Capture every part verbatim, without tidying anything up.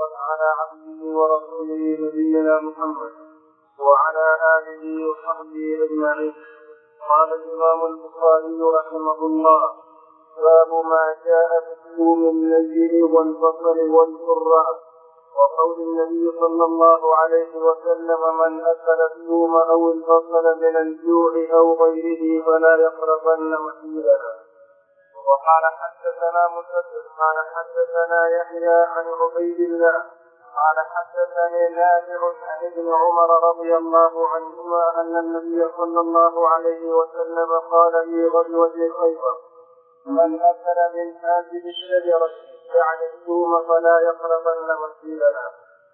على عبده ورسوله نبينا محمد وعلى آله وصحبه أجمعين. قال الإمام البخاري رحمه الله: باب ما جاء في الثوم النجر والبصل والكراث، وقول النبي صلى الله عليه وسلم: من أكل الثوم أو البصل من الجوع أو غيره فلا يقربن مسجدنا. وقال حدثنا مسدد قال حدثنا يحيى عن عبيد الله قال حدثني نافع عن ابن عمر رضي الله عنهما أن النبي صلى الله عليه وسلم قال في غزوة خيبر: من أكل من هذه الشجرة يعني الثوم فلا يقربن مسجدنا.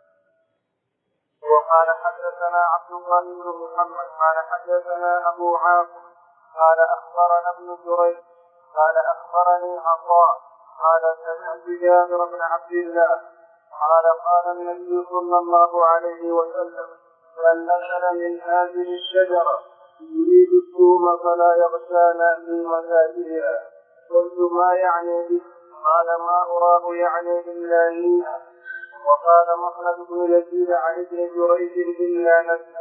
وقال حدثنا عبد الله بن محمد قال حدثنا أبو عاصم قال أخبرنا ابن جريج قال أخبرني عطاء قال سمعت جابر بن عبد الله قال قال النبي صلى الله عليه وسلم: من أكل من هذه الشجرة يريد الثوم فلا يغشانا في مساجدنا. قلت: ما يعني به؟ قال: ما أراه يعني إلا نيئا. وقال مخلد بن يزيد عن ابن جريج: إلا نسأل.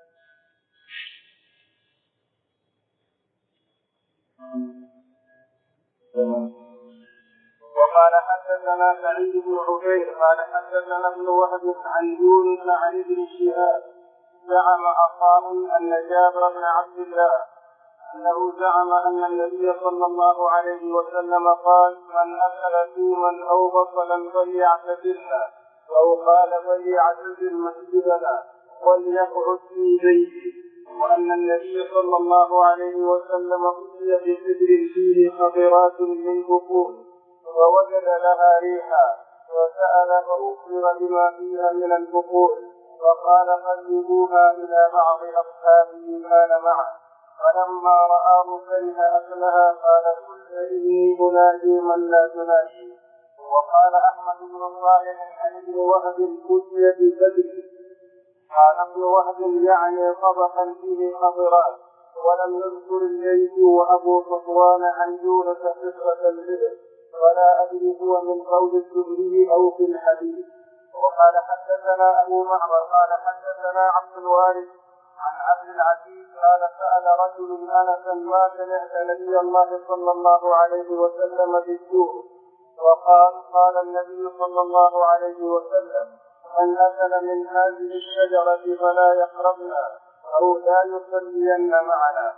وقال حدثنا سعيد بن عبيد قال حدثنا ابن وهب عن يونس عن ابن شهاب زعم عطاء أن جابر بن عبد الله أنه زعم أن النبي صلى الله عليه وسلم قال: من أكل ثوما أو بصلا فليعتزلنا، أو قال: فليعتزل مسجدنا وليقعد في بيته. وأن النبي صلى الله عليه وسلم أتي بسدر فيه خضرات من بخور ووجد لها ريحا وسأل فأخبر بما فيها من البخور فقال: قلبوها إلى بعض أصحابه كان معه، فلما رآه كره أكلها قال: قل إني أناجي من لا تناجي. وقال أحمد بن صالح عن ابن وهب: أتي بسدر. قال ابن وهب: يعني طبقا فيه خضرات. ولم يذكر الليث وأبو صفوان عن يونس قصة البدر، ولا أدري هو من قول الزهري أو في الحديث. وقال حدثنا أبو معمر قال حدثنا عبد الوارث عن عبد العزيز قال: سأل رجل أنسا: ما سمعت نبي الله صلى الله عليه وسلم بالسوء؟ وقال: قال النبي صلى الله عليه وسلم: من أكل من هذه الشجرة فلا يقربنا أو لا يصلين معنا.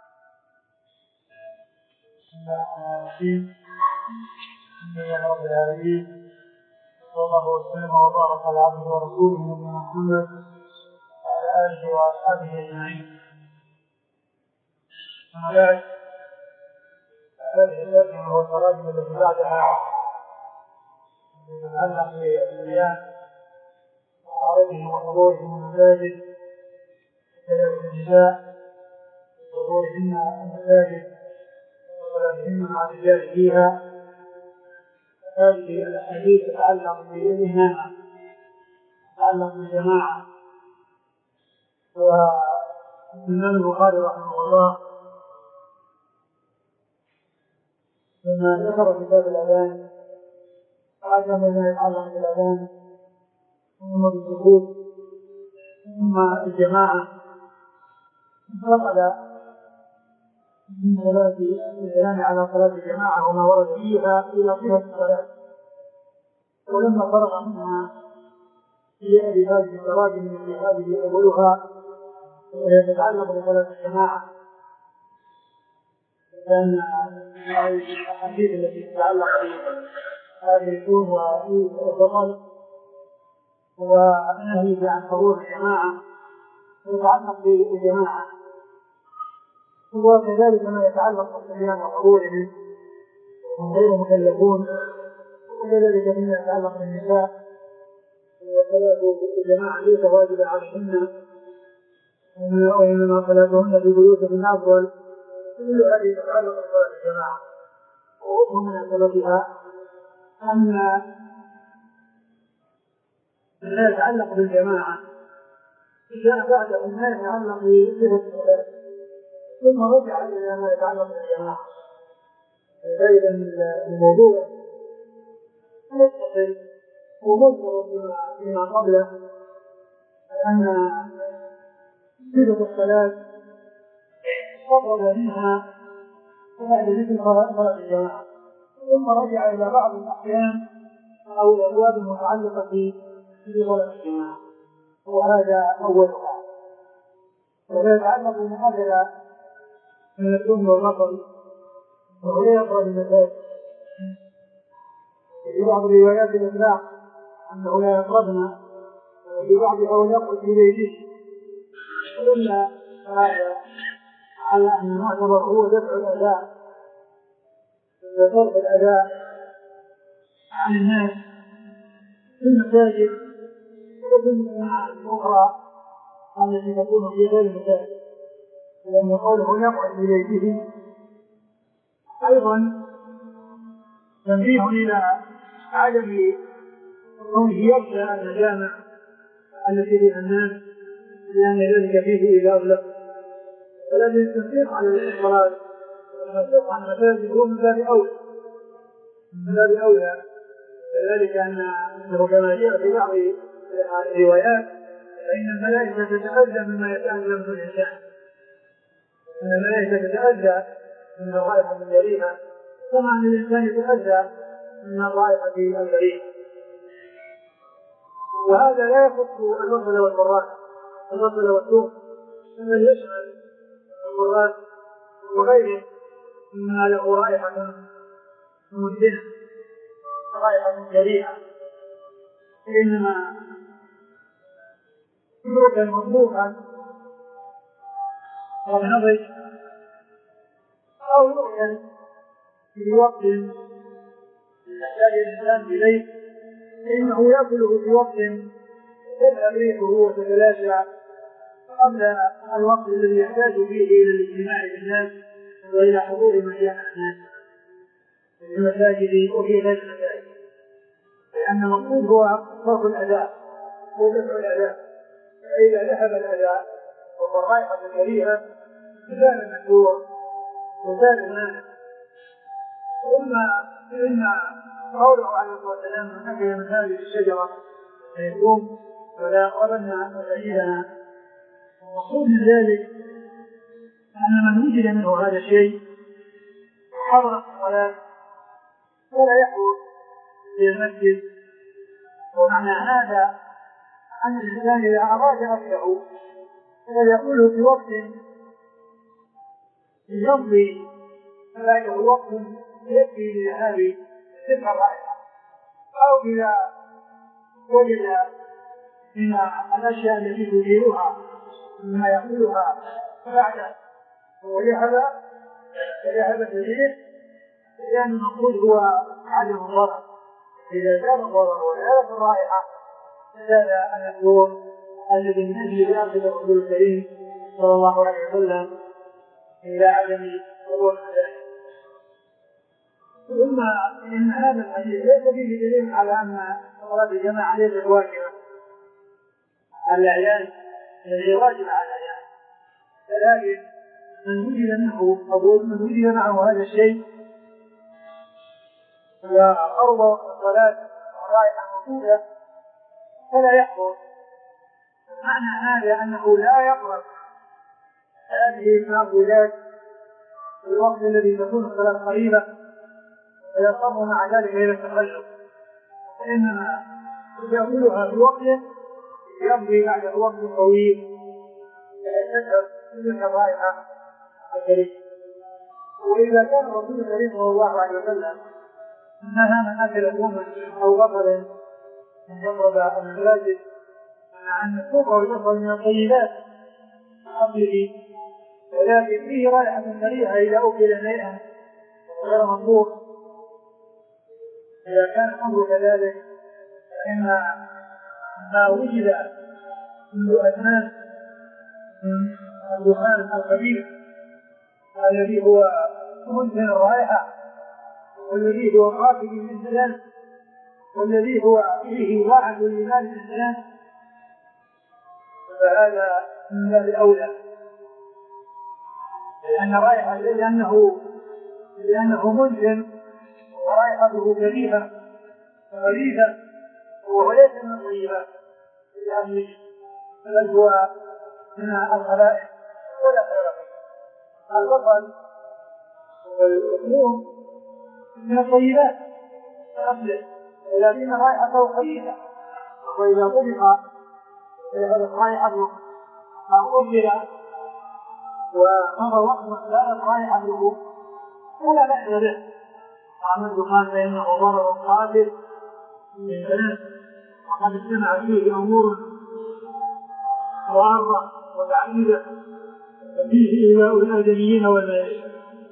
بسم الله الرحمن الرحيم. الحمد لله رب العالمين، صلى الله وسلم وبارك على عبده ورسوله نبينا محمد وعلى آله وأصحابه أجمعين. أما بعد، هذه الترجمة والتراجم التي بعدها تتعلق بالبيان وعرضهم وحضورهم المساجد وكذلك النساء وحضورهن المساجد وصلاتهن مع الرجال فيها. هذه الأحاديث تتعلق بالإمامة، تتعلق بالجماعة. والإمام البخاري رحمه الله لما ذكر كتاب الأذان قدم ما يتعلق بالأذان ثم بالسكوت ثم الجماعة، انتقل من صلاة الكلام على صلاة الجماعة وما ورد فيها إلى صفة الصلاة. ولما فرغ منها جاء بهذه التراجم التي هذه أولها وهي تتعلق بصلاة الجماعة، لأن هذه الأحاديث التي تتعلق بهذه الثوم والبصل والنهي عن حضور الجماعة يتعلق بالجماعة، وكذلك ما يتعلق بالصبيان وحضورهم وهم غير مكلفون، وكذلك فيما يتعلق بالنساء وصلاة الجماعة ليس واجبا عليهن وإنما صلاتهن في بيوتهن أفضل. كل هذه تتعلق بصلاة الجماعة، ومن سببها أن ما يتعلق بالجماعة جاء بعده ما يتعلق بصفة الصلاة ثم رجع إلى ما يتعلق بالجماعة. فإذا الموضوع يتصل ومذكر فيما قبله أن صفة الصلاة فضل منها بعد ذكر صلاة الجماعة، ثم رجع إلى بعض الأحكام أو الأبواب المتعلقة بصلاة الجماعة، وهذا أولها. ولا يتعلق بمحاضرة من الأم والنصر وهو يقرأ المساجد. في بعض روايات الإطلاق أنه لا يقربنا، وفي بعضها هو يقرأ في بيته، إلا هذا على أن المعتبر هو دفع الأداء وصرف الأداء عن الناس في المساجد وفي الجماعات الأخرى التي تكون في غير المساجد، لأن قوله يقعد في بيته أيضا تنبيه إلى عدم كونه يخشى المجامع التي فيها الناس، لأن ذلك فيه إذا أغلق. ولكن التنبيه على الصلاة والتنبيه عن المساجد هو من باب أولى من باب أولى ذلك أنه كما جاء في بعض الروايات فإن الملائكة تتأذى مما يتأذى من الإنسان، إن الملائكة تتأذى من الرائحة الكريمة كما أن الإنسان يتأذى من الرائحة الكريمة. وهذا لا يخص البصل والبراد البصل والثوم، بل يشمل البراد وغيره مما له رائحة مدنة رائحة كريمة، إنما يؤكل مطبوخا أو نضج أو يؤكل في وقت يحتاج الإنسان إليه، فإنه يأكله في وقت تذهب ريحه وتتلاشى قبل الوقت الذي يحتاج فيه إلى الاجتماع بالناس وإلى حضور مجامع الناس في المساجد وفي غير المساجد، لأن المقصود هو صرف الأداء ودفع الأداء. فإذا ذهب الأداء والرائحة الكريهة زال المشهور وزال الناس. ثم إن قوله عليه الصلاة والسلام من أكل من هذه الشجرة فيقوم ولا يقربن مساجدنا، المقصود من ذلك أن من وجد منه هذا الشيء حضر الصلاة ولا يحضر في المسجد. ومعنى هذا أن الإنسان إذا أراد أكله فيقوله في وقت يمضي بعده وقت يكفي لذهاب تلك الرائحة، أو إذا وجد من الأشياء التي تزيلها مما يقولها بعد وذهب فذهب الريح، لأن المقصود هو عدم الضرر. إذا زال الضرر وزالت الرائحة زال المشهور الذي من أجل يأخذ الرسول الكريم صلى الله عليه وسلم إلى عدم ظهور ذلك. ثم إن هذا الحديث ليس فيه دليل على أن صلاة الجماعة ليست واجبة على الأعيان الذي واجب على الأعيان، ولكن من وجد منه أقول من وجد معه هذا الشيء وأرض الصلاة والرائحة موجودة فلا يحضر. معنى هذا أنه لا يقرب هذه المأكولات في الوقت الذي تكون الصلاة قريبة ويضطر مع ذلك إلى التخلف، فإنما يأكلها في وقت يمضي بعد الوقت الطويل تذهب تلك الرائحة الكريمة. وإذا كان الرسول الكريم صلى الله عليه وسلم نهى من أكل ثوما أو بصل أن يضرب المساجد، مع أن الثوم والبصل من الطيبات أصله، ولكن فيه رائحة كريهة إذا أكل نيئا غير مطبوخ. إذا كان الأمر كذلك فإن ما وجد منذ أزمان من الدخان الخبيث الذي هو منتن الرائحة والذي هو قاتل للإنسان والذي هو فيه واحد لإيمان الإنسان، فهذا من باب أولى، لأن رائحة لأنه لأنه منتن ورائحته كريهة غريبة وهو ليس من الطيبات لأهله، بل هو من الخبائث ولا خير فيه. البصل والثوم من الطيبات أصله، ولكن رائحته خبيثة، وإذا طبخ رائحته أو أكل ومضى وقت وزالت رائحته فلا بأس به. وعمل قال فإنه ضرر قاتل للبنات، وقد اجتمع فيه أمور ضارة وتعقيدة، ففيه إيذاء الآدميين والملائكة،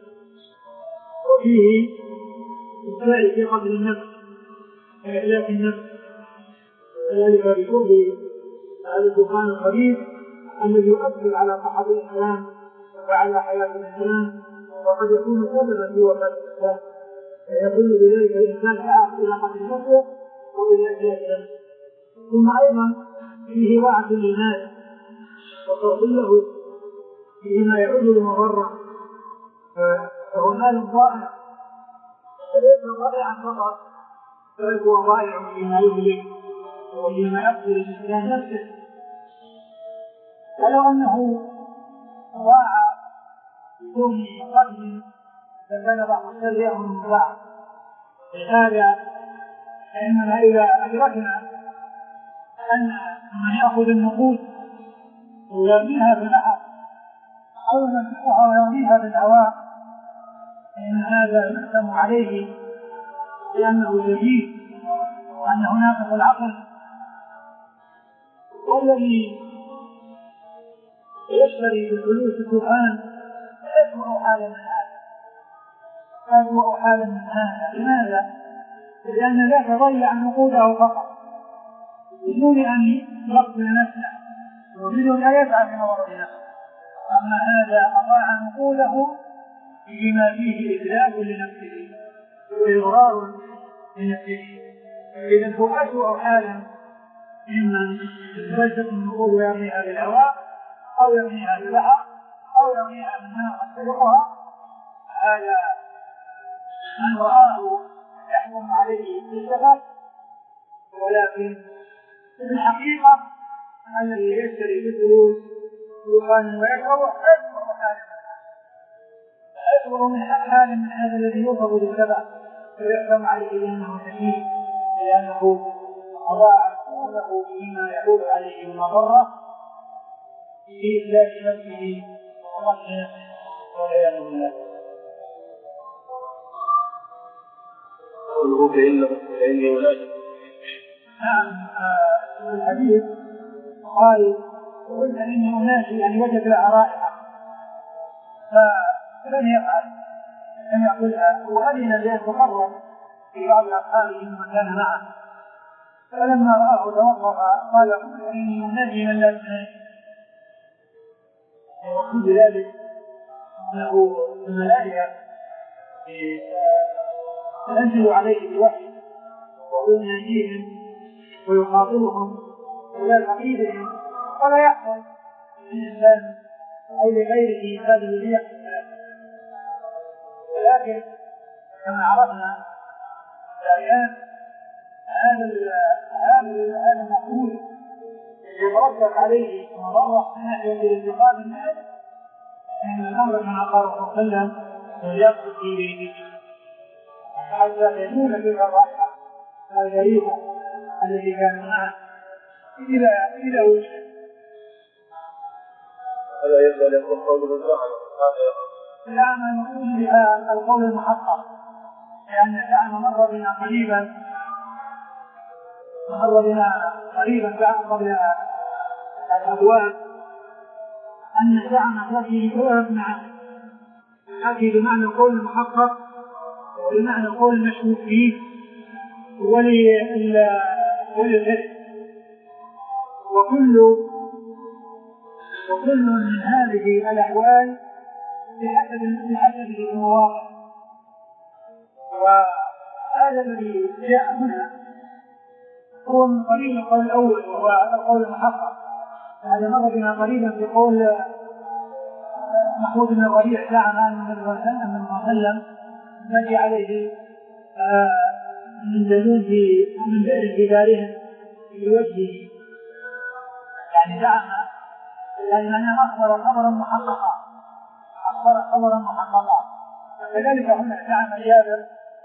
وفيه إساءة في قتل النفس وإهلاك النفس، وذلك بشرب هذا الدخان الخبيث الذي يؤثر على صحة الإنسان وعلى حياة الإنسان، وقد يكون سببا في وفاة الإنسان، فيدل بذلك الإنسان حاق إلى قتل نفسه وإلى إهلاك نفسه. ثم أيضا فيه واعظ للناس وصرف له فيما يعود لمضرة، فهو مال ضائع، فليس ضائعا فقط، بل هو ضائع فيما يهلك وفيما يقتل الإنسان نفسه. ولو أنه ضاع بدون قتل فكان بعض الشر يأمر من بعض. لهذا فإننا إذا أدركنا أن من يأخذ النقود ويرميها في البحر أو يمسكها ويرميها في الهواء فإن هذا يحكم عليه لأنه جديد وأنه ناقص العقل. والذي يشتري بالفلوس الدخان أسوأ حالا من هذا، أسوأ حالا من هذا. لماذا؟ لأن ذاك ضيع نقوده فقط بدون أن يقتل نفسه وبدون أن يسعى في نظر نفسه، أما هذا أضاع نقوده بما فيه إتلاف لنفسه وإضرار لنفسه. إذن هو أسوأ حالا ممن يبسط النقود ويرميها بالهواء أو يرميها بالبحر أو يرميها بالنار تسرقها. هذا من رآه يحكم عليه بالسبب، ولكن في الحقيقة الذي يشتري بالفلوس دخانا ويشربه أسوأ حالا، أسوأ من حال من هذا الذي يوصف بالسبب ويحكم عليه بأنه شديد، لأنه أضاع نقوده بما يعود عليه من مضرة في إتلاف نفسه وقتل نفسه والعياذ بالله. قوله فإني أناشد. نعم، الحديث قال قلت إني أناشد يعني وجد لها رائحة فلم يفعل، لم يقولها، وأذن بأن تقرب في بعض أصحابه ممن كان معه، فلما رآه توقف قال قلت إني أناشد من لا تناشد. وقلت ذلك أنه الملائكة تنزل عليه الوحي ويناديهم ويخاطبهم إلى تعقيدهم، ولا يحصل للإنسان أو لغيره هذا الذي يحصل. ولكن كما عرفنا الآيات هذا المقول يترتب عليه مضرة من ناحية الانتقام الناس، أن الأمر كما قال صلى الله عليه وسلم يقصد في بيته حتى يزول تلك الرائحة الغريبة التي كان معه إلى إلى وجهه. هذا يبدأ يقول قوله الزعم. لا ما نقول بها القول المحقق، لأن الزعم مر بنا قريبا مر بنا قريبا بعد قبل الأبواب أن الزعم تأتي بثلاث معاني، تأتي بمعنى القول المحقق وبمعنى القول المشهود فيه وللغير، وكل وكل من هذه الأحوال بحسب بحسب المواقع. وهذا الذي جاء هنا هو من قبيل القول الأول وهو القول المحقق. هذا مر بنا قريبا في قول محمود بن الربيع زعم أن النبي صلى الله عليه وسلم نجي عليه من دلون في من دار في دارهم في وجهه، يعني زعم لأنه أخبر خبرا محققا، أخبر خبرا محققا. وكذلك هنا زعم جابر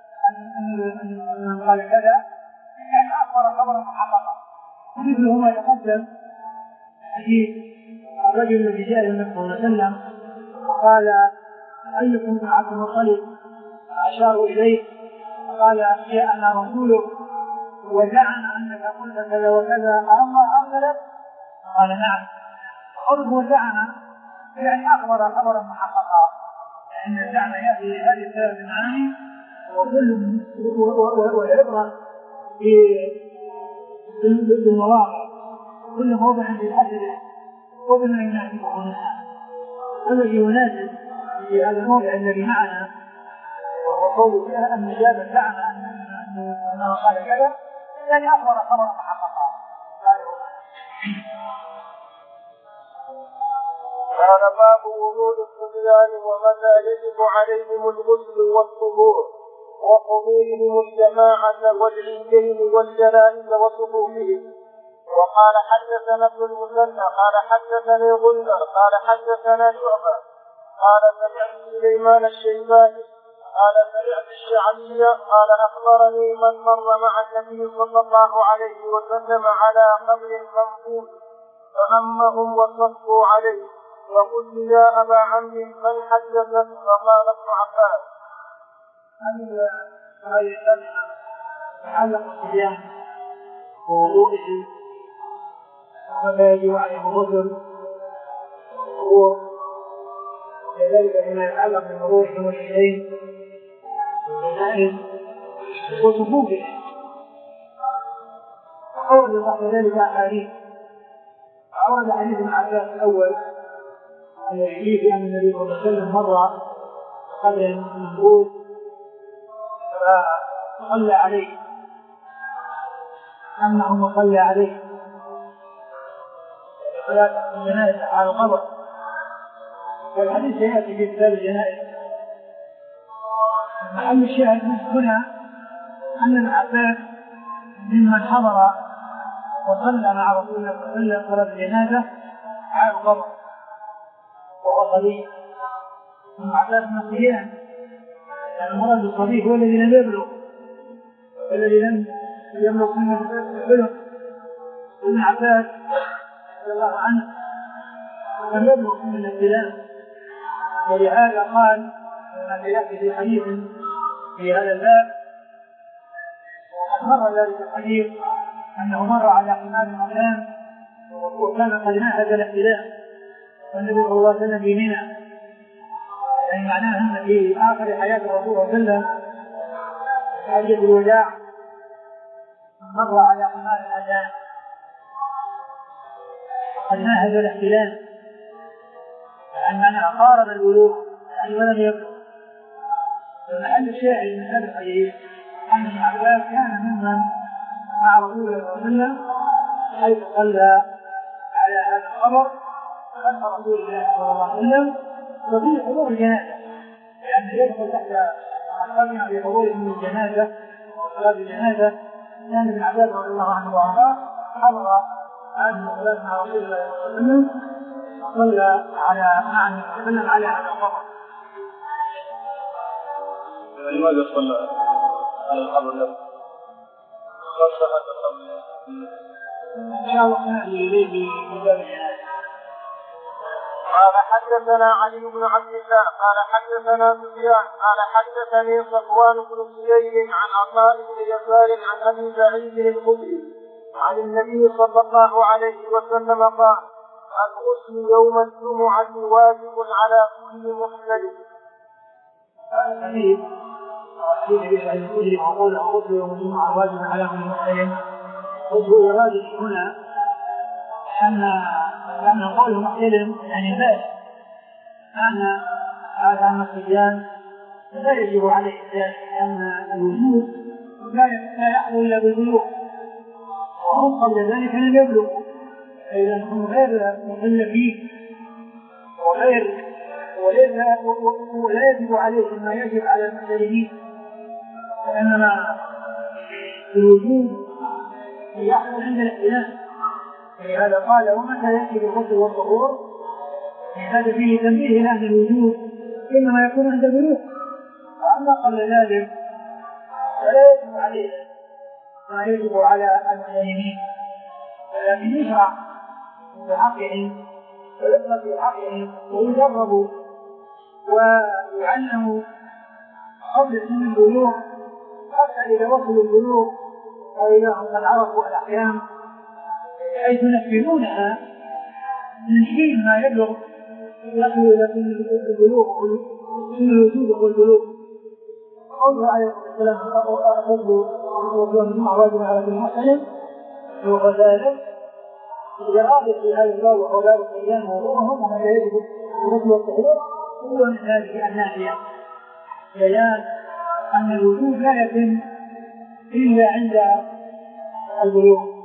أن قال كذا، يعني أخبر خبرا محققا. مثل ما يقدم حديث الرجل الذي جاء النبي صلى الله عليه وسلم وقال أيكم من عبد المطلب؟ أشاروا إليه قال جاءنا رسولك وزعم أنك قلت كذا وكذا، الله أرسلك؟ قال نعم. قلت وزعم يعني أخبر خبرا محققا، لأن الزعم يأتي هذه الثلاث معاني، وكل والعبرة بالمواقع، كل موضع بالحسنة وبما يناسبه منها. الذي يناسب في هذا الموضع الذي معنا وقول أن جابر زعم أنه قال كذا، يعني أخبر خبرا محققا. قال باب وضوء الصبيان ومتى يجب عليهم الغسل والطهور وحضورهم الجماعة والعيدين والجنائز وصفوفهم. وقال حدثنا ابن المثنى قال حدثني غندر قال حدثنا شعبة قال سمعت سليمان الشيباني قال سمعت الشعبي قال أخبرني من مر مع النبي صلى الله عليه وسلم على قبر منفوذ فأمهم وصفوا عليه، فقلت يا أبا عمرو من حدثك؟ فقال ابن عباس. هذه الكلمة تعلق الصبيان ووضوئه ومتى يجب عليهم الغسل وكذلك فيما يتعلق بمروحهم والعيدين والجنائز وصفوفهم. أورد بعد ذلك أحاديث. أورد حديث ابن عباس الأول الذي فيه أن النبي صلى الله عليه وسلم مر قبل منبوذ فصلى عليه، أنه صلى عليه صلاة الجنائز على القبر، والحديث يأتي في كتاب الجنائز. محل الشاهد هنا أن ابن عباس ممن حضر وصلى مع رسول الله صلى الله عليه وسلم صلاة الجنازة على القبر وهو صبي. ابن عباس من الصبيان، يعني المراد بالصبي هو الذي لم يبلغ والذي لم يبلغ منه الحلم. ابن عباس رضي الله عنه لم يبلغ من الاحتلام، ولهذا قال ما سيأتي في حديث في هذا الباب مر ذلك الحديث أنه مر على حمار الأقلام وكان قد ناهز الاحتلام والنبي صلى الله عليه وسلم في منى، يعني معناه أن في آخر حياة الرسول صلى الله عليه وسلم حجة الوداع مر على حمار الأقلام وقد ناهز الاحتلام، يعني معناه قارب البلوغ يعني ولم يبلغ. فمحل الشاهد من هذا الحديث أن ابن عباس كان ممن مع رسول الله صلى الله عليه وسلم حيث صلى على هذا القبر خلف رسول الله صلى الله عليه وسلم، وفي حضور الجنازة، لأن يدخل تحت القرن في حضور من الجنازة وصلاة الجنازة. كان ابن عباس رضي الله عنه وارضاه حضر هذه الصلاة مع رسول الله صلى الله عليه وسلم، صلى على مع النبي صلى الله عليه وسلم على هذا القبر. لماذا صلى على القبر نفسه؟ خاصة هذا القبر إن شاء الله نأتي إليه في باب الجنازة. قال حدثنا علي بن عبد الله قال حدثنا سفيان قال حدثني صفوان بن سليم عن عطاء بن يسار عن أبي سعيد الخدري عن النبي صلى الله عليه وسلم قال الغسل يوم الجمعة واجب على كل محتلم. الحديث الذي في الخدري وقول الغسل يوم الجمعة واجب على كل محتلم، وهو إرادة هنا أن أن قول محتلم يعني ذلك أن هذا أن الصيام لا يجب عليه ذلك، لأن الوجود لا يحصل إلا بالبلوغ، وهم قبل ذلك لم يبلغوا، فإذا هم غير مكلفين وغير ولا يجب عليهم ما يجب على المحتلمين، وإنما الوجود يحصل عند الاحتلال. ولهذا قال ومتى يأتي بالغسل والطهور هذا فيه تنبيه إلى أن الوجوب إنما يكون عند البلوغ، وأما قبل ذلك فلا يجب عليه ما يجب على المسلمين، ولكن يشرع بحقهم ويطلق بحقهم ويجربوا ويعلموا قبل سن البلوغ، حتى إذا وصلوا البلوغ أو إذا هم قد عرفوا الأحكام حيث ينفذونها من حين ما يبلغ يصل إلى سن البلوغ سن الوجوب والبلوغ. قوله عليه السلام أخذ وجوه واجب على المحسن وكذلك إرادة في هذا الباب وأولاد الصيام وغيرهم وما يجب الغسل والطهور هو من هذه الناحية، بيان أن الوجوب لا يتم إلا عند البلوغ.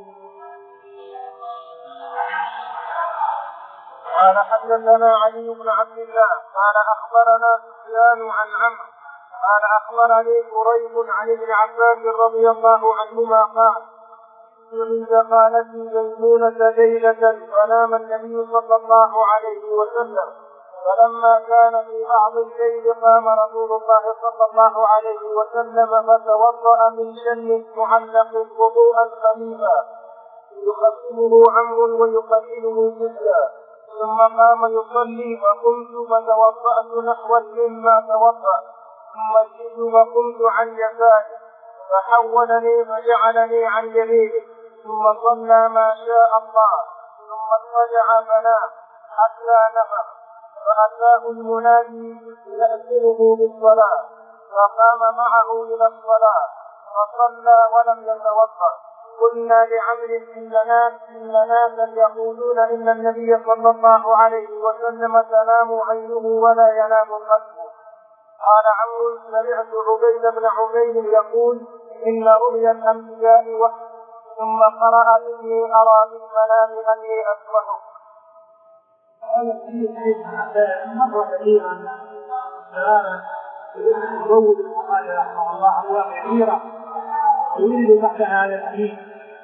قال حدثنا علي بن عبد الله قال أخبرنا سفيان عن عمرو قال أخبرني قريب عن ابن عباس رضي الله عنهما قال عند خالتي ميمونة ليلة فنام النبي صلى الله عليه وسلم، فلما كان في بعض الليل قام رسول الله صلى الله عليه وسلم فتوضأ من شن معلق وضوءا خفيفا يخففه عمرو ويقلله جدا، ثم قام يصلي وقمت فتوضأت نحوا مما توضأ، ثم جئت وقمت عن يساره فحولني فجعلني عن يمينه، ثم صلى ما شاء الله، ثم اضطجع فنام حتى نفخ، فأتاه المنادي يأذنه بالصلاة فقام معه إلى الصلاة فصلى ولم يتوضأ. قلنا لعمرو إن ناسا يقولون إن النبي صلى الله عليه وسلم تنام عينه ولا ينام قلبه. قال عمرو سمعت عبيد بن عمير يقول إن رؤيا الأنبياء وحي، ثم قرأ إني أرى في المنام أني أسبحك. هذا الحديث مر كثيرا تماما يزود البخاري رحمه الله أبواب كثيرة يريد بحث هذا الحديث.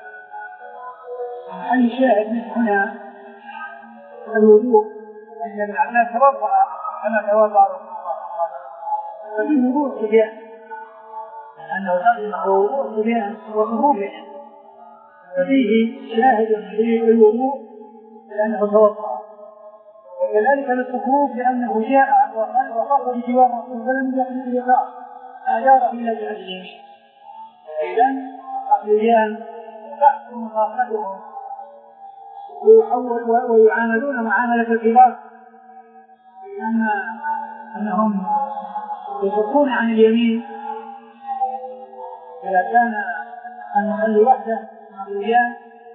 محل شاهد من هنا الوضوء أن ابن عباس توضأ كما توضأ رسول الله ففيه وضوء صبيان، أنه ترجمه وضوء صبيان وظهوره، ففيه شاهد في الوضوء لأنه توضأ، وكذلك للصفوف لأنه جاء وخاف بجوار رسول فلم يكن اليسار أشار إلى جهة اليمين. إذن الصبيان تحكم مخافتهم ويعاملون معاملة الكبار لأن أنهم يصفون عن اليمين إذا كان المصلي وحده مع الصبيان،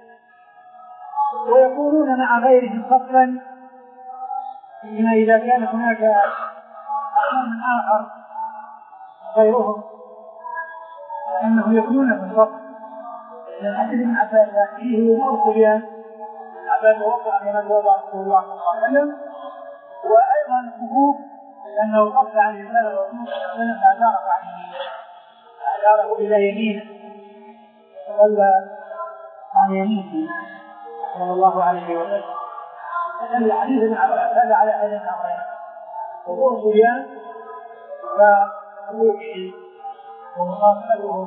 ويكونون مع غيرهم صفا فيما إذا كان هناك أمر آخر غيرهم أنه يكونون في الصف. الحديث ابن عباس فيه وضوء الصبيان، عباس وضع كما توضأ رسول الله صلى الله عليه وسلم، وأيضا الصفوف لأنه قصد عن يسار الرسول صلى الله عليه وسلم فأشاره عن يمينه أشاره إلى يمينه فصلى عن يمينه صلى الله عليه وسلم. فدل حديث ابن عباس هذا على هذين الأمرين وضوء الصبيان ووضوءه ومخاطبته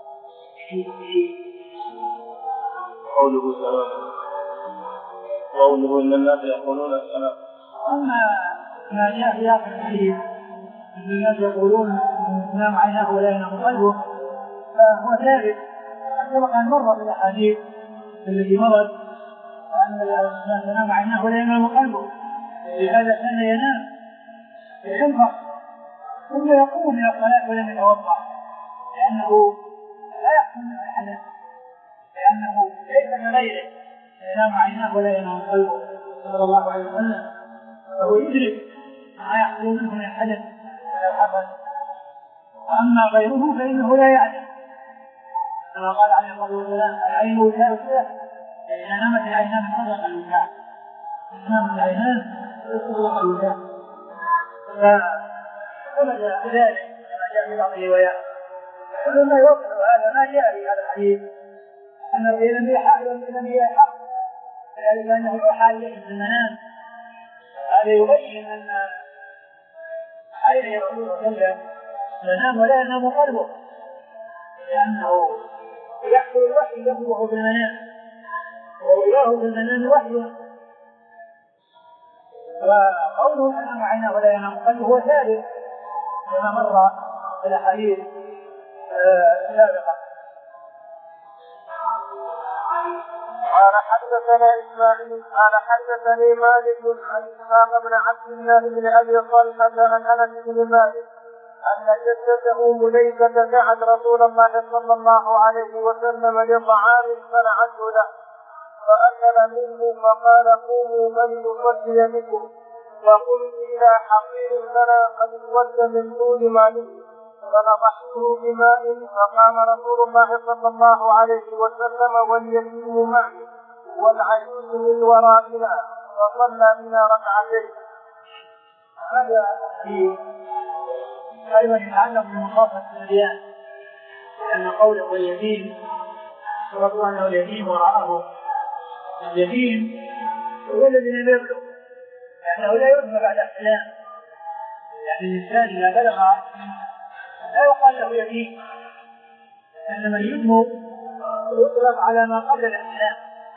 قوله سلام قوله إن الناس يقولون السلام. أما ما جاء في آخر الحديث أن الناس يقولون نام عيناه ولا ينام قلبه فهو ثابت سبق أن مر في الأحاديث التي مرت أن الناس نام عيناه ولا ينام قلبه، لهذا كان ينام ينفق ثم يقوم من الصلاة ولم يتوضأ لأنه لا يحصل منه الحدث، لأنه ليس كغيره ينام عيناه ولا ينام قلبه صلى الله عليه وسلم، فهو يدرك ما يحصل منه من الحدث ولا حصل. أما غيره فإنه لا يعلم كما قال عليه الصلاة والسلام العين وكاء السيف، إذا نامت العينان انطلق الوكاء، نامت العينان انطلق الوكاء. فثبت ذلك كما جاء في بعض الروايات، كل ما يوصل هذا ما جاء في هذا الحديث أن في الأنبياء حق والأنبياء حق، ذلك أنه يوحى إليه في المنام. هذا يبين أن أين يقول وسلم منام ولا ينام قلبه، لأنه يحصل الوحي يبلغه في المنام، وإله في المنام وحيه. وقوله تنام عيناه ولا ينام قلبه هو ثابت كما مر في الأحاديث السابقة. قال حدثنا إسماعيل قال حدثني مالك عن إسحاق بن عبد الله بن أبي طلحة عن أنس بن مالك أن جدته مليكة دعت رسول الله صلى الله عليه وسلم لطعام صنعته له فأكل منه فقال قوموا من يصلي بكم، فقلت إلى حقير لنا قد اسود من طول ما نسي فنضحته بماء، فقام رسول الله صلى الله عليه وسلم واليتيم معي والعجوز من ورائنا فصلى بنا ركعتين. هذا في أيضا يتعلق بمخافة الأديان، لأن قوله واليتيم ربنا أنه اليتيم وراءه، اليتيم هو الذي لم يبلغ، لأنه لا يبلغ بعد احتلام. يعني الإنسان إذا بلغ لا يقال له يتيم، إنما اليتم يطلق على ما قبل الاحتلام.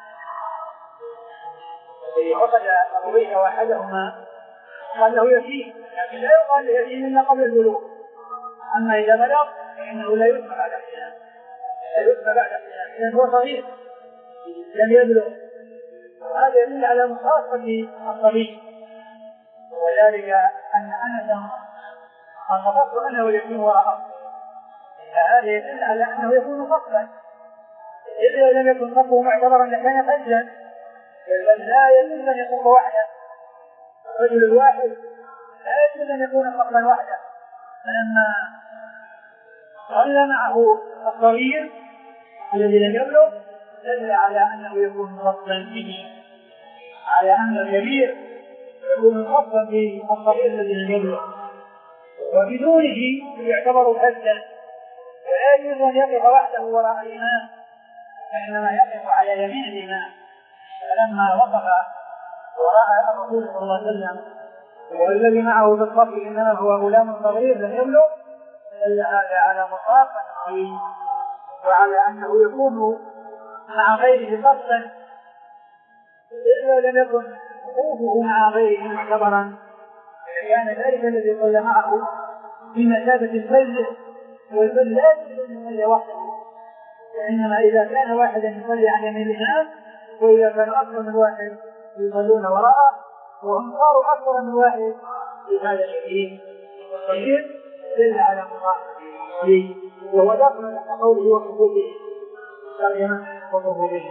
إذا عقد أبويه واحدهما قال له يتيم، لكن لا يقال له يتيم إلا قبل البلوغ. أما إذا بلغ فإنه لا يتم بعد احتلام، لا يتم بعد احتلام لأنه هو صغير لم يبلغ. هذا يدل على مخافة الصبي، وذلك أن أنسا خطبت أنه يتيم وراءه، فهذا يدل على أنه يكون خطبا. إذا لم يكن خطبه معتبرا لكان فجا، بل لا يجوز أن يكون وحده. الرجل الواحد لا يجوز أن يكون خطبا وحده، فلما صلى معه الصغير الذي لم يبلغ دل على أنه يكون خطبا به، على أن الكبير يكون خطبا بالصغير الذي لم يبلغ، وبدونه يعتبر حجا، ولا يجوز أن يقف وحده وراء الإمام، فإنما يقف على يمين الإمام. فلما وقف وراء الرسول صلى الله عليه وسلم والذي معه بالصف إنما هو غلام صغير لم يبلغ، دل هذا على مخافته وعلى أنه يكون مع غيره صفا، إذا لم يكن وقوفه مع غيره معتبرا كان ذلك الذي صلى معه بمثابة الفجر، والفجر لا يجوز أن يصلي وحده، وإنما إذا كان واحدا يصلي عن يمين الإمام، وإذا كان أكثر من واحد يصلون وراءه، وهم صاروا أكثر من واحد في هذا الشيء الصغير دل على مخافته، وهو داخل تحت قوله وحقوقه ترجمة وحقوقه.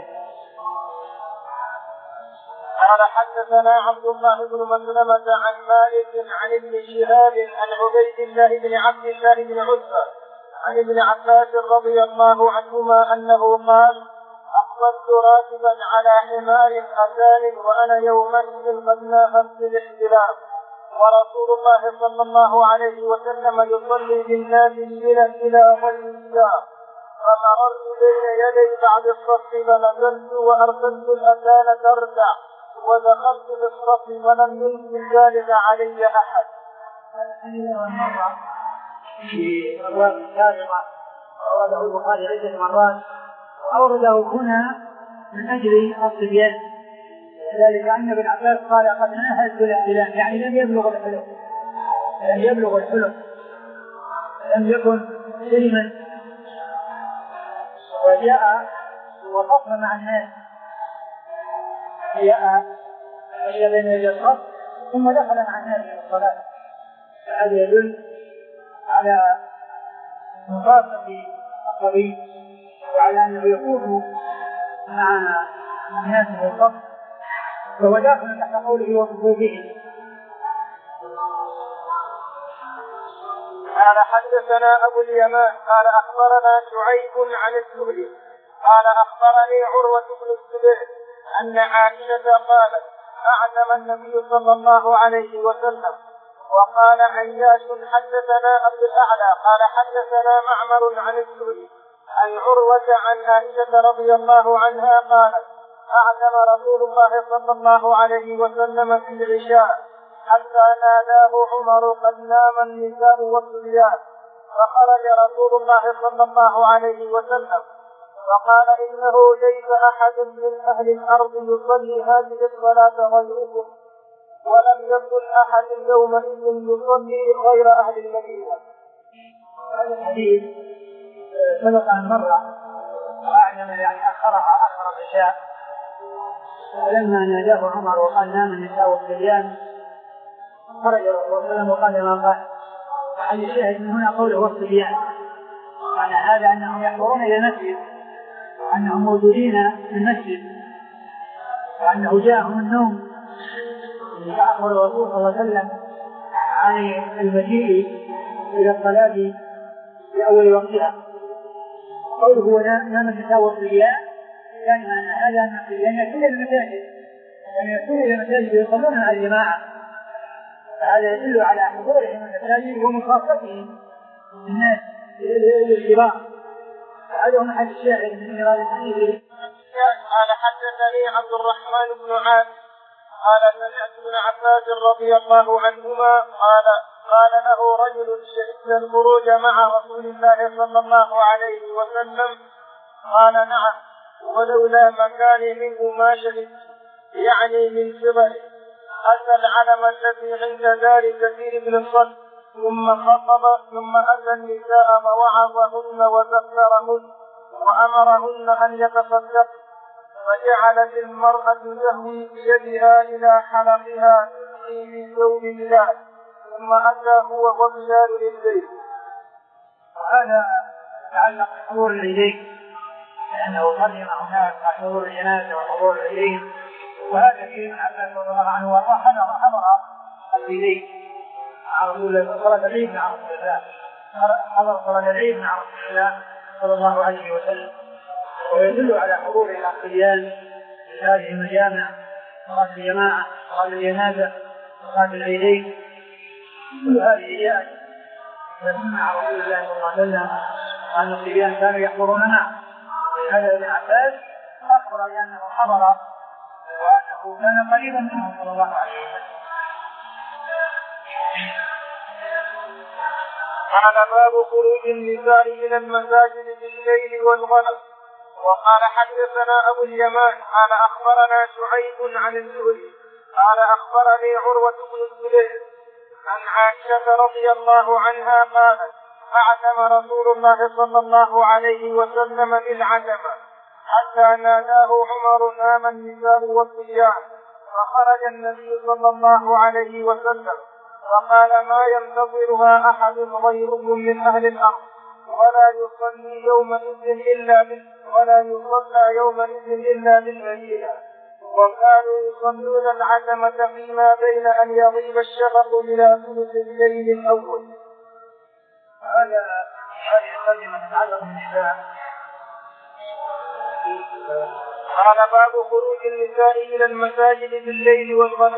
قال حدثنا عبد الله بن مسلمة عن مالك عن ابن شهاب عن عبيد الله بن عبد الله بن عتبة عن ابن عباس رضي الله عنهما أنه قال أقبلت راكبا على حمار أتان وأنا يومئذ قد ناهزت الاحتلام، ورسول الله صلى الله عليه وسلم يصلي بالناس بنا إلى غير الساعة، فمررت بين يدي بعض الصف فنزلت وأرسلت الأتان ترتع ودخلت في الصف ولم ينكر ذلك علي أحد. في الأبواب السابقة أورده البخاري عدة مرات، وأورده هنا من أجل الصبيان، ذلك أن ابن عباس قال قد ناهزت الاحتلام، يعني لم يبلغ الحلم، لم يبلغ الحلم، لم يكن سلما، وجاء وصف مع الناس، جاء إلى بين يدي الصف ثم دخل مع الناس في الصلاة. فهذا يدل على مخافة الصبي وعلى أنه يكون مع الناس في الصف، فهو داخل تحت قوله وحقوقه. قال حدثنا أبو اليمان قال أخبرنا شعيب عن الزهري قال أخبرني عروة بن الزبير أن عائشة قالت أعلم النبي صلى الله عليه وسلم. وقال عياش حدثنا عبد الأعلى قال حدثنا معمر عن الزهري عن عروة عن عائشة رضي الله عنها قالت: أعتم رسول الله صلى الله عليه وسلم في العشاء حتى ناداه عمر قد نام النساء والصبيان، فخرج رسول الله صلى الله عليه وسلم فقال: إنه ليس أحد من أهل الأرض يصلي هذه الصلاة غيركم، ولم يكن أحد يومئذ يصلي غير أهل المدينة. هذا الحديث سبق أن مر وأعلم يعني أخرها أخر العشاء، ولما ناداه عمر وقال: نام النساء والصبيان، خرج رسول الله صلى الله عليه وسلم وقال ما قال. عن الشاهد من هنا قوله والصبيان، معنى هذا أنهم يحضرون إلى المسجد، أنهم موجودين في المسجد، وأنه جاءهم النوم فأخبر الرسول صلى الله عليه وسلم عن المجيء إلى الصلاة في أول وقتها. قوله نام النساء والصبيان يعني أن هذا من الصبيان يكون إلى المساجد، يعني يكون إلى المساجد يصلون مع الجماعة، فهذا يدل على حضورهم المساجد ومخافتهم الناس للكبار. هذا هو محل الشاهد من إيراد الحديث. قال: حدثني عبد الرحمن بن عاص قال: سمعت ابن عباس رضي الله عنهما قال: قال له رجل: شهدت الخروج مع رسول الله صلى الله عليه وسلم؟ قال: نعم، ولولا مكاني منه ما شهدت، يعني من صغري. أتى العلم الذي عند دار كثير بن الصلب ثم خطب، ثم أتى النساء فوعظهن وذكرهن وأمرهن أن يتصدقن، فجعلت المرأة تهوي بيدها إلى حلقها في ثوب الله، ثم أتى هو وبلال للبيت. وهذا يتعلق بحضور العيدين، لأنه قدم هناك حضور الجنازة وحضور العيدين، وهذا فيه من عباس رضي الله عنه وارضاه حضر حضر العيدين مع رسول الله، صلاة العيد مع رسول الله، حضر صلاة العيد مع رسول الله صلى الله عليه وسلم، ويدل على حضور الأصليان في هذه المجامع، صلاة الجماعة، صلاة الجنازة، صلاة العيدين، كل هذه جاءت مع رسول الله صلى الله عليه وسلم أن الصبيان كانوا يحضرون معه. هذا ابن عباس أخبر بأنه حضر وأنه كان قريبا منه صلى الله عليه وسلم. قال: باب خروج النساء إلى المساجد بالليل والغلب. وقال: حدثنا أبو اليمان قال: أخبرنا شعيب عن الزهري قال: أخبرني عروة بن الزبير عن عائشة رضي الله عنها قالت: أعتم رسول الله صلى الله عليه وسلم بالعتمة حتى ناداه عمر: نام النساء والصبيان، فخرج النبي صلى الله عليه وسلم فقال: ما ينتظرها أحد غيركم من أهل الأرض، ولا يصلي يومئذ إلا بال ولا يصلى يومئذ إلا بالمدينة، وكانوا يصلون العتمة فيما بين أن يغيب الشفق إلى ثلث الليل الأول. هذا هذه الكلمة تتعلق بالنساء. قال: باب خروج النساء إلى المساجد بالليل والغلب.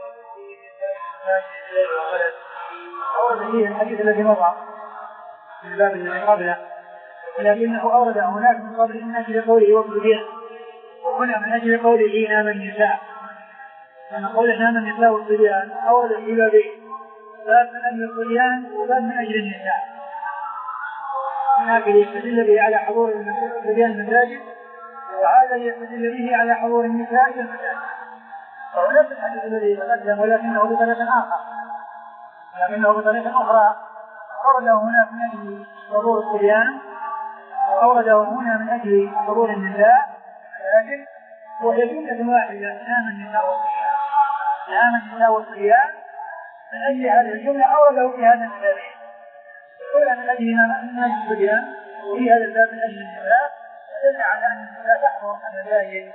أورد فيه الحديث الذي مضى في الباب الذي قبله، لكنه أورد هناك من قبل من أجل قوله وابتداء، وهنا من أجل قوله نام النساء، لأن قوله نام النساء والصبيان أورد في بابين: باب من أجل الصبيان وباب من أجل النساء. هناك يستدل به على حضور الصبيان المساجد، وهذا يستدل به على حضور النساء في المساجد، فهو نفس الحديث الذي تقدم ولكنه بطريقة آخر لكنه بطريقة أخرى أورده هنا من أجل حضور الصبيان وأورده هنا من أجل حضور النساء، لكن وهي جملة واحدة: نام النساء والصبيان. نام النساء والصبيان من أجل هذه الجملة أورده في هذا الباب، ولا من أجل نام الصبيان في هذا الباب من أجل النساء، دل على أن النساء تحضر المساجد.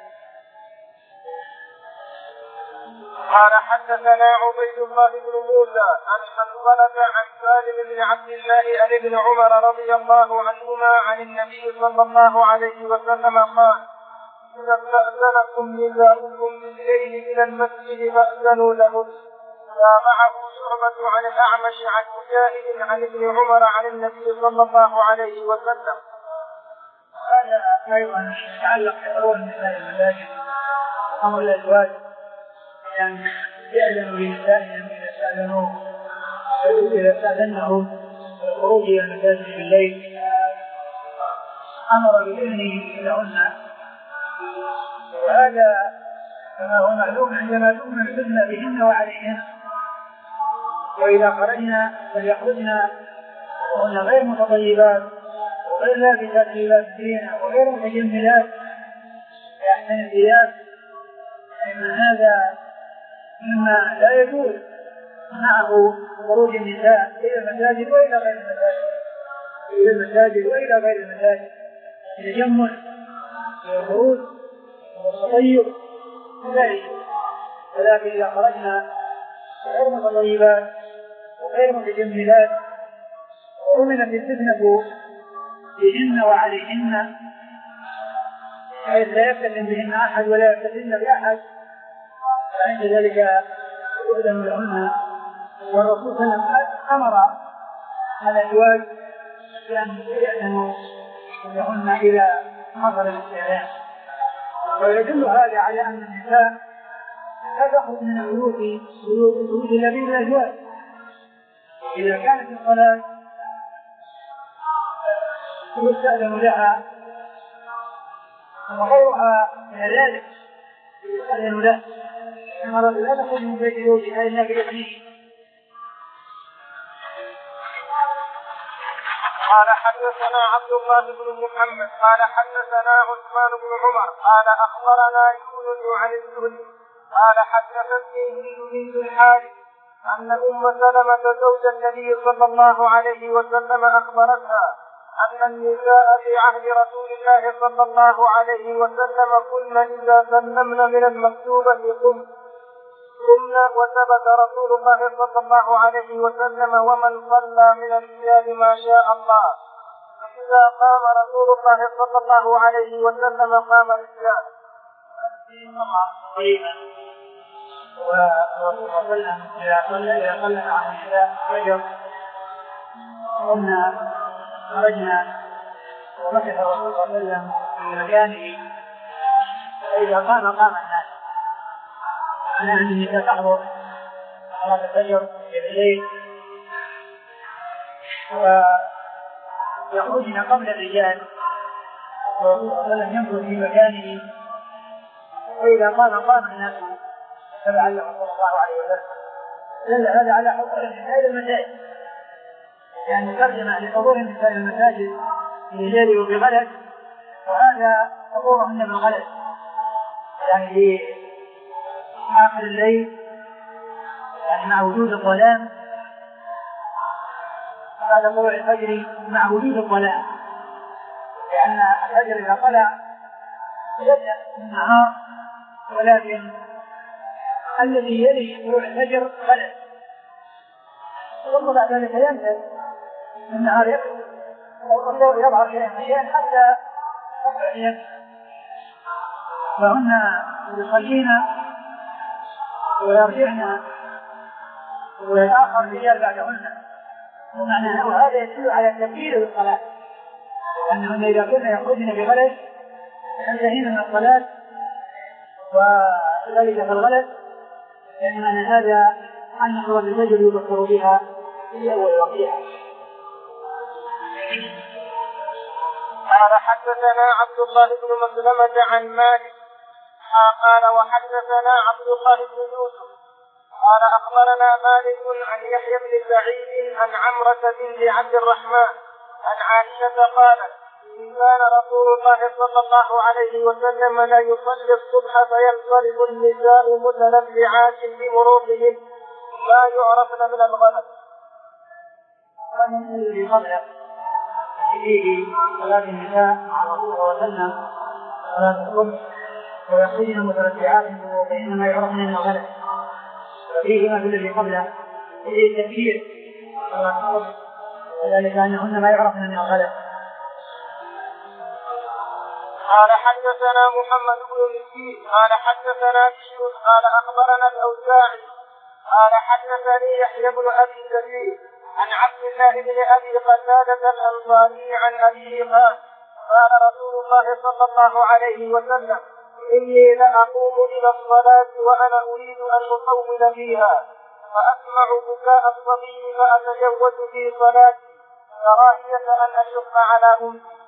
قال: حدثنا عبيد الله بن موسى عن حنظلة عن سالم بن عبد الله عن ابن عمر رضي الله عنهما عن النبي صلى الله عليه وسلم قال: إذا استأذنكم نساؤكم بالليل إلى المسجد فأذنوا لهن. تابعه شعبة عن الأعمش عن مجاهد عن ابن عمر عن النبي صلى الله عليه وسلم. هذا أيضا يتعلق بحضور النساء المساجد أمر الأزواج أن يأذنوا لنسائهم إذا استأذنوه إذا استأذنه الخروج إلى المساجد بالليل أمر بإذنه لهن، وهذا كما هو معلوم عندما تؤمن الفتنة بهن وعليهن، وإذا خرجنا فليخرجنا وهن غير متطيبات وغير لابسات لباس الزينة وغير متجملات بأحسن الثياب، فإن هذا مما لا يجوز معه خروج النساء إلى المساجد وإلى غير المساجد إلى المساجد وإلى غير المساجد التجمل والخروج والتطيب لا يجوز. ولكن إذا خرجنا غير متطيبات وغير متجملات وأمنت الفتنة بهن وعليهن حيث لا يفتن بهن أحد ولا يفتن بأحد، فعند ذلك يؤذن لهن. والرسول صلى الله عليه وسلم أمر الأزواج بأن يأذنوا لهن إلى حضر الاستئذان، ويدل هذا على أن النساء لا تخرج من البيوت بيوت إلا بين الأزواج. إذا كانت الصلاة يستأذن لها وغيرها من ذلك يستأذن له، كما لا تخرج من بيت زوجها إلا بإذنه. قال حدثنا عبد الله بن محمد قال حدثنا عثمان بن عمر قال أخبرنا يونس عن الزهري قال حدثتني هند بنت الحارث أن أم سلمة زوج النبي صلى الله عليه وسلم أخبرتها أن النساء في عهد رسول الله صلى الله عليه وسلم كن إذا سلمن من المكتوبة قمن قمن وثبت رسول الله صلى الله عليه وسلم ومن صلى من الرجال ما شاء الله، فإذا قام رسول الله صلى الله عليه وسلم قام الرجال. والرسول صلى الله عليه وسلم إذا صلى إذا صلى عن النساء فجر قمنا خرجنا ومكث الرسول صلى الله عليه وسلم في مكانه، فإذا قام قام الناس. أنا أن النساء تحضر صلاة الفجر في الليل ويخرجن قبل الرجال، والرسول صلى الله عليه وسلم ينظر في مكانه، وإذا قام قام الناس تبعا له صلى الله عليه وسلم. دل هذا على حضور النساء إلى المساجد، يعني ترجمة لحضور النساء إلى المساجد في الليل وبغلس، وهذا حضورهن بالغلس يعني في آخر الليل، يعني مع وجود الظلام بعد طلوع الفجر مع وجود الظلام، لأن الفجر إذا طلع يبدأ النهار، ولكن الذي يلي طلوع الفجر غلس، ثم بعد ذلك ينزل النهار يبدأ والضوء يظهر شيئا شيئا حتى تطلع الشمس، فهن يصلين ويرجعن ويتأخر الرجال بعدهن، ومعنى أنه هذا يدل على تكبير الصلاة، لأنهن إذا كنا يخرجن بغلس ينتهين من الصلاة وذلك في الغلس، يعني معنى هذا أن صلاة الفجر يذكر بها في أول وقتها. قال حدثنا عبد الله بن مسلمة عن مالك قال وحدثنا عبد الله بن يوسف قال أخبرنا مالك عن يحيى بن سعيد عن عمرة بنت عبد الرحمن عن عائشة قالت إن كان رسول الله صلى الله عليه وسلم لا يصلي الصبح فينصرف النساء متنبعات بمروقهم ما يعرفن من الغلط. الذي قبله فيه صلاة النساء مع الرسول صلى الله عليه وسلم صلاة الصبح ويخرجن متنبعات بمروقهن ما يعرفن من الغلط، وفيه ما في الذي قبله فيه التكبير صلاة الصبح وذلك أنهن ما يعرفن من الغلط. قال حدثنا محمد بن مسكين قال حدثنا بشر قال أخبرنا الأوزاعي قال حدثني يحيى بن أبي كثير عن عبد الله بن أبي قتادة الأنصاري عن أبيه قال قال رسول الله صلى الله عليه وسلم: إني لأقوم إلى الصلاة وأنا أريد أن أطول فيها فأسمع بكاء الصبي فأتجوز في صلاتي كراهية أن أشق على أمتي.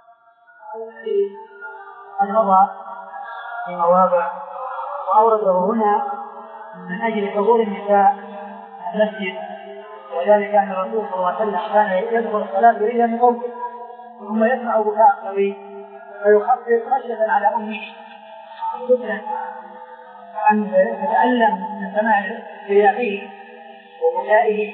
النظر في مواضع وأورده هنا من أجل حضور النساء المسجد، وذلك أن الرسول صلى الله عليه وسلم كان يدخل الصلاة يريد أن يطول ثم يسمع بكاء الصبي فيخفف خشية على أمه خشية أن تتألم من سماع رياحه وبكائه،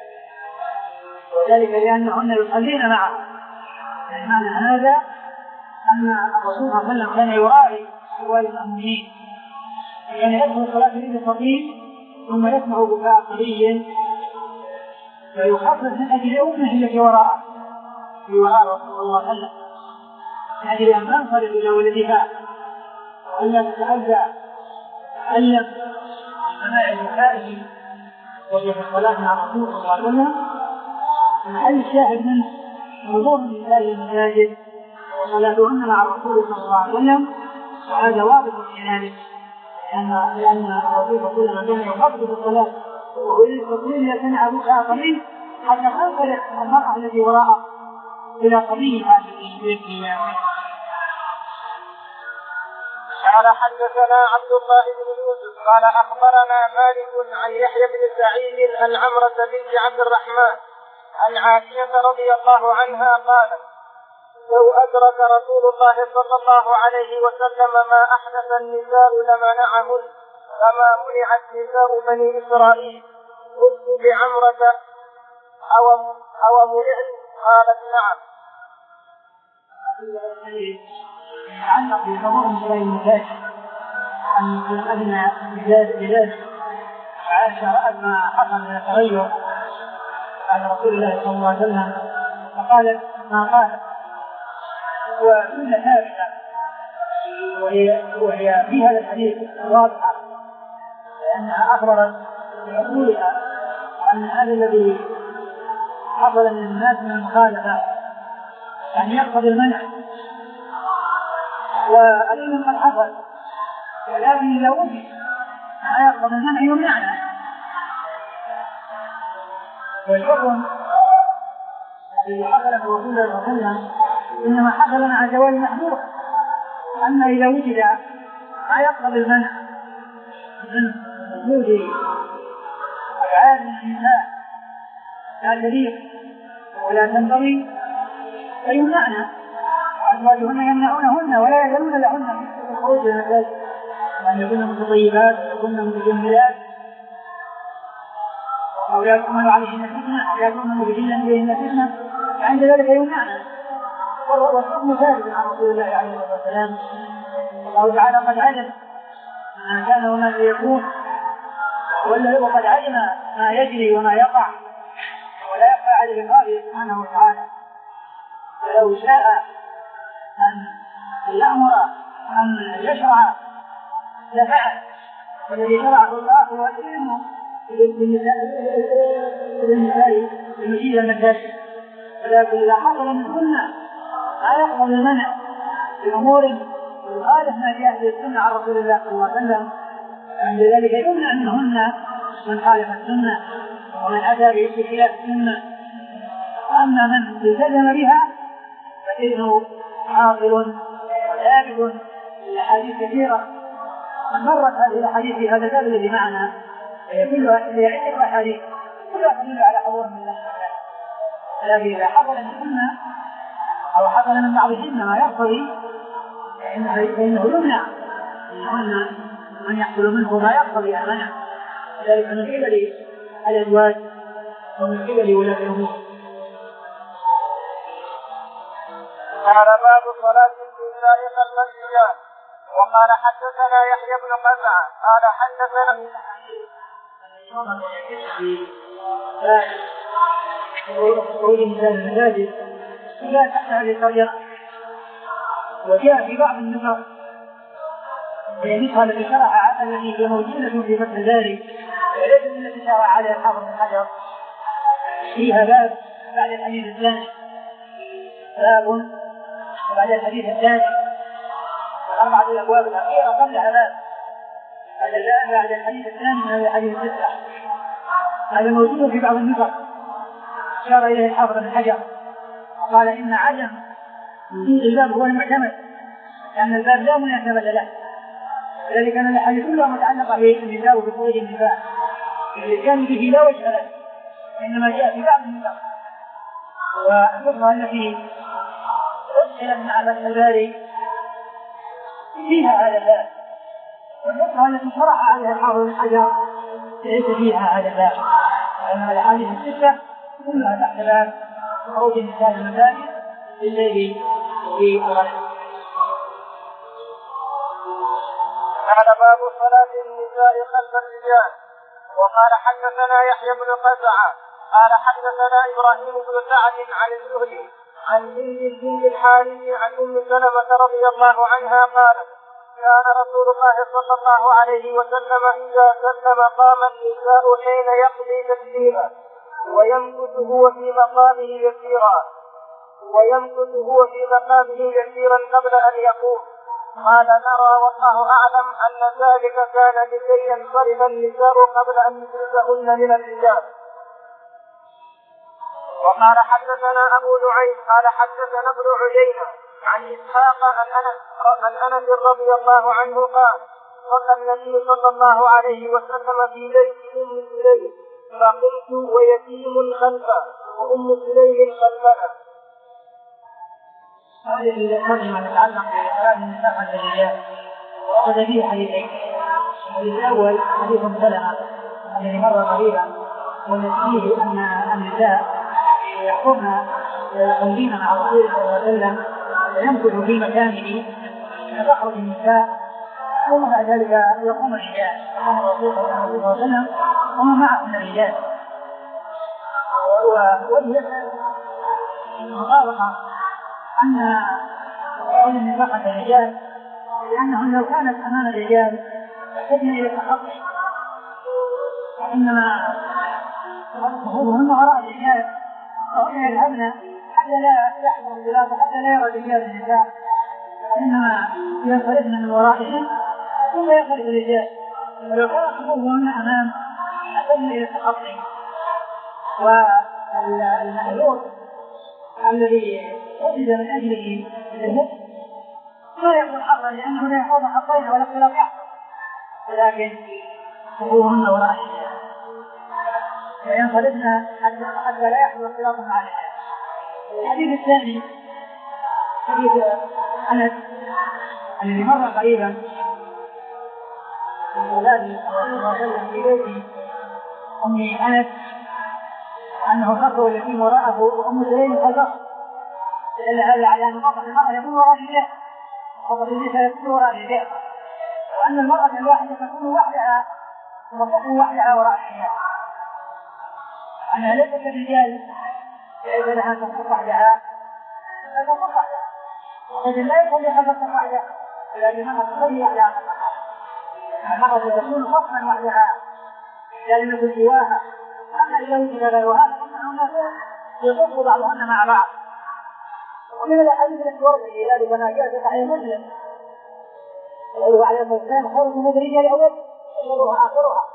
وذلك لأنهن يصلين معه. معنى هذا أن الرسول صلى الله عليه وسلم كان يراعي أحوال المؤمنين، يعني يدخل الصلاة يريد الصبي ثم يسمع بكاء صبي فيخفف من أجل أمه التي وراءه في وراء رسول الله صلى الله عليه وسلم، من أجل أن تنصرف إلى ولدها وألا تتأذى تتألم سماع بكائه وهي في الصلاة مع رسول الله صلى الله عليه وسلم. محل الشاهد منه حضور النساء المساجد وصلاتهن مع الرسول صلى الله عليه وسلم، وهذا واضح في ذلك لأن لأن الرسول صلى الله عليه وسلم يخفف الصلاة ويريد التصوير يسمع بكاء صبي حتى تنصرف المرأة التي وراءه إلى صبيها الذي يبكي. قال حدثنا عبد الله بن يوسف قال أخبرنا مالك عن يحيى بن سعيد عن عمرة بنت عبد الرحمن عن عائشة رضي الله عنها قالت: لو أدرك رسول الله صلى الله عليه وسلم ما أحدث النساء لمنعهن كما منعت نساء بني إسرائيل. قلت بعمرة: أو أو منعت؟ قالت: نعم. يتعلق بحضور النساء المساجد أن أدنى بلاد بلاد عائشة رأت ما حصل من التغير على رسول الله صلى الله عليه وسلم فقالت ما قالت، وكل ثابتة وهي, وهي في هذا الحديث واضحة لأنها أخبرت بعقولها أن هذا الذي حصل من الناس من المخالفة أن يقتضي المنع، وأيضا قد حصل، ولكن إذا وجد ما يقتضي المنع يمنعنا. والحكم الذي حصل في رسول الله صلى الله عليه وسلم إنما حصل مع زوال المحظور، أما إذا وجد ما يقتضي المنع من وجود أفعال الإنسان لا تليق ولا تنبغي فيمنعنا، أزواجهن يمنعونهن ولا يزالون لهن في الخروج من المساجد وأن يكون متطيبات ويكون متجملات أو لا تؤمن عليهن فتنة أو لا تؤمن مبدين إليهن فتنة، عند ذلك يمنعنا. والحكم ثابت عن رسول الله عليه الصلاة والسلام، الله تعالى قد علم ما كان وما سيكون وقد علم ما يجري وما يقع ولا يخفى عليه الله سبحانه وتعالى. فلو شاء أن يأمر أن يشرع لفعل، والذي شرعه الله هو العلم للنساء المشير المساجد، ولكن إذا حصل منهن ما يقبل المنع بأمور يخالف ما جاء في السنة عن رسول الله صلى الله عليه وسلم، عند ذلك يمنع منهن من خالف السنة ومن أتى بخلاف السنة. وأما من التزم بها فإنه عاقل وثابت لأحاديث كثيرة مرت هذه الأحاديث في هذا الباب الذي معنا، كلها عدة أحاديث كلها تدل على حضور من الله، لكن إذا حصل منهن أو حصل من بعضهن ما يقتضي فإنه يمنع منهن من يحصل منه ما يقتضي المنع، ذلك من قبل الأزواج ومن قبل ولاة الأمور. قال: باب صلاة النساء خلف الرجال. وقال: حدثنا يحيى بن قزعة قال حدثنا خروج النساء من المساجد لا تحت للقرية، وجاء في بعض النسخ النسخة التي شرع الذي هي موجودة في فتح ذلك وليس التي شرع عليها الحافظ بن حجر فيها باب بعد الحديث الثاني، باب وبعد الحديث الثاني أربعة الأبواب الأخيرة قبل هذا بعد الحديث الثاني من الحديث التسعة. هذا موجود في بعض النسخ أشار إليه الحافظ بن حجر قال إن عدم وجود الباب هو المعتمد لأن الباب لا مناسبة له، ذلك أن الحديث كلها متعلقة بالنساء وبخروج النساء الإتيان به لا وجه له، إنما جاء في بعض النسخ. والنسخة التي أدخلت مع فتح الباري فيها هذا الباب، والنسخة التي شرح عليها الحافظ بن حجر ليس فيها هذا الباب، لأن الأحاديث الستة كلها تحت باب خروج النساء من المساجد بالليل وفي الغد. قال باب صلاة النساء خلف الرجال. وقال حدثنا يحيى بن قزعة قال حدثنا إبراهيم بن سعد عن الزهري عن هند بنت الحارث عن أم سلمة رضي الله عنها قالت كان رسول الله صلى الله عليه وسلم إذا سلم قام النساء حين يقضي تسليما ويمكث هو في مقامه يسيرا ويمكث هو في مقامه يسيرا قبل أن يقوم. قال نرى والله أعلم أن ذلك كان لكي ينصرف النساء قبل أن يدركهن من الرجال. وقال حدثنا أبو نعيم قال حدثنا ابن عيينة عن إسحاق عن أنس رضي الله عنه قال صلى النبي صلى الله عليه وسلم في بيت أم سليم فقمت ويتيم خلفه وأم سليم خلفنا. هذه الكلمة تتعلق بإخراج النساء عن الرجال، وأخذ فيه حديثين. الحديث الأول حديث سلمة الذي مر قريبا والذي فيه أن النساء يحكمن يصلين مع رسول الله صلى الله عليه وسلم ويمكث في مكانه فتخرج النساء ثم بعد ذلك يقوم الرجال يقوم الرسول صلى الله عليه وسلم وما معه من الرجال. ووجه المطابقة أن قول النفاق عند الرجال لأنهم لو كانت أمام الرجال يحتاجن إلى التخطي، وإنما ظهورهن وراء الرجال وهن يذهبن حتى لا يحضر الخلاف حتى لا يرى الرجال النساء، وإنما ينصرفن من ورائهم ثم يخرج الرجال. ولو كان ظهورهن أمام يحتاجن إلى التخطي. والمألوف الذي وجد من أجله الهدف لا يكون حقا لأنه لا يحوض حقين ولا اختلاف يحصل، ولكن ظهورهن وراء الرجال وينصرفن حتى لا يحصل اختلاف مع الرجال. الحديث الثاني حديث أنس الذي مر قريبا من أولاد صلى الله عليه وسلم في بيت أم أنس أنه خطوة التي وراءه وأم سليم خلفه، لأن هذا على أن المرأة المرأة يكون وراء الرجال خطوة النساء يكون وراء الرجال، وأن المرأة الواحدة تكون وحدها وتكون وحدها وراء الرجال، أنها ليست الرجال إذا لها تكون وحدها فتكون وحدها، إذن لا يكون لها تكون وحدها لأنها تصلي وحدها. المرأة تكون خصما وحدها كلمة سواها، أما إذا وجد غيرها فإنه يصف بعضهن مع بعض. ومن الأحاديث التي وردت في ذلك ما جاء في صحيح مسلم قوله عليه الصلاة والسلام خير من الرجال أول وشرها آخرها،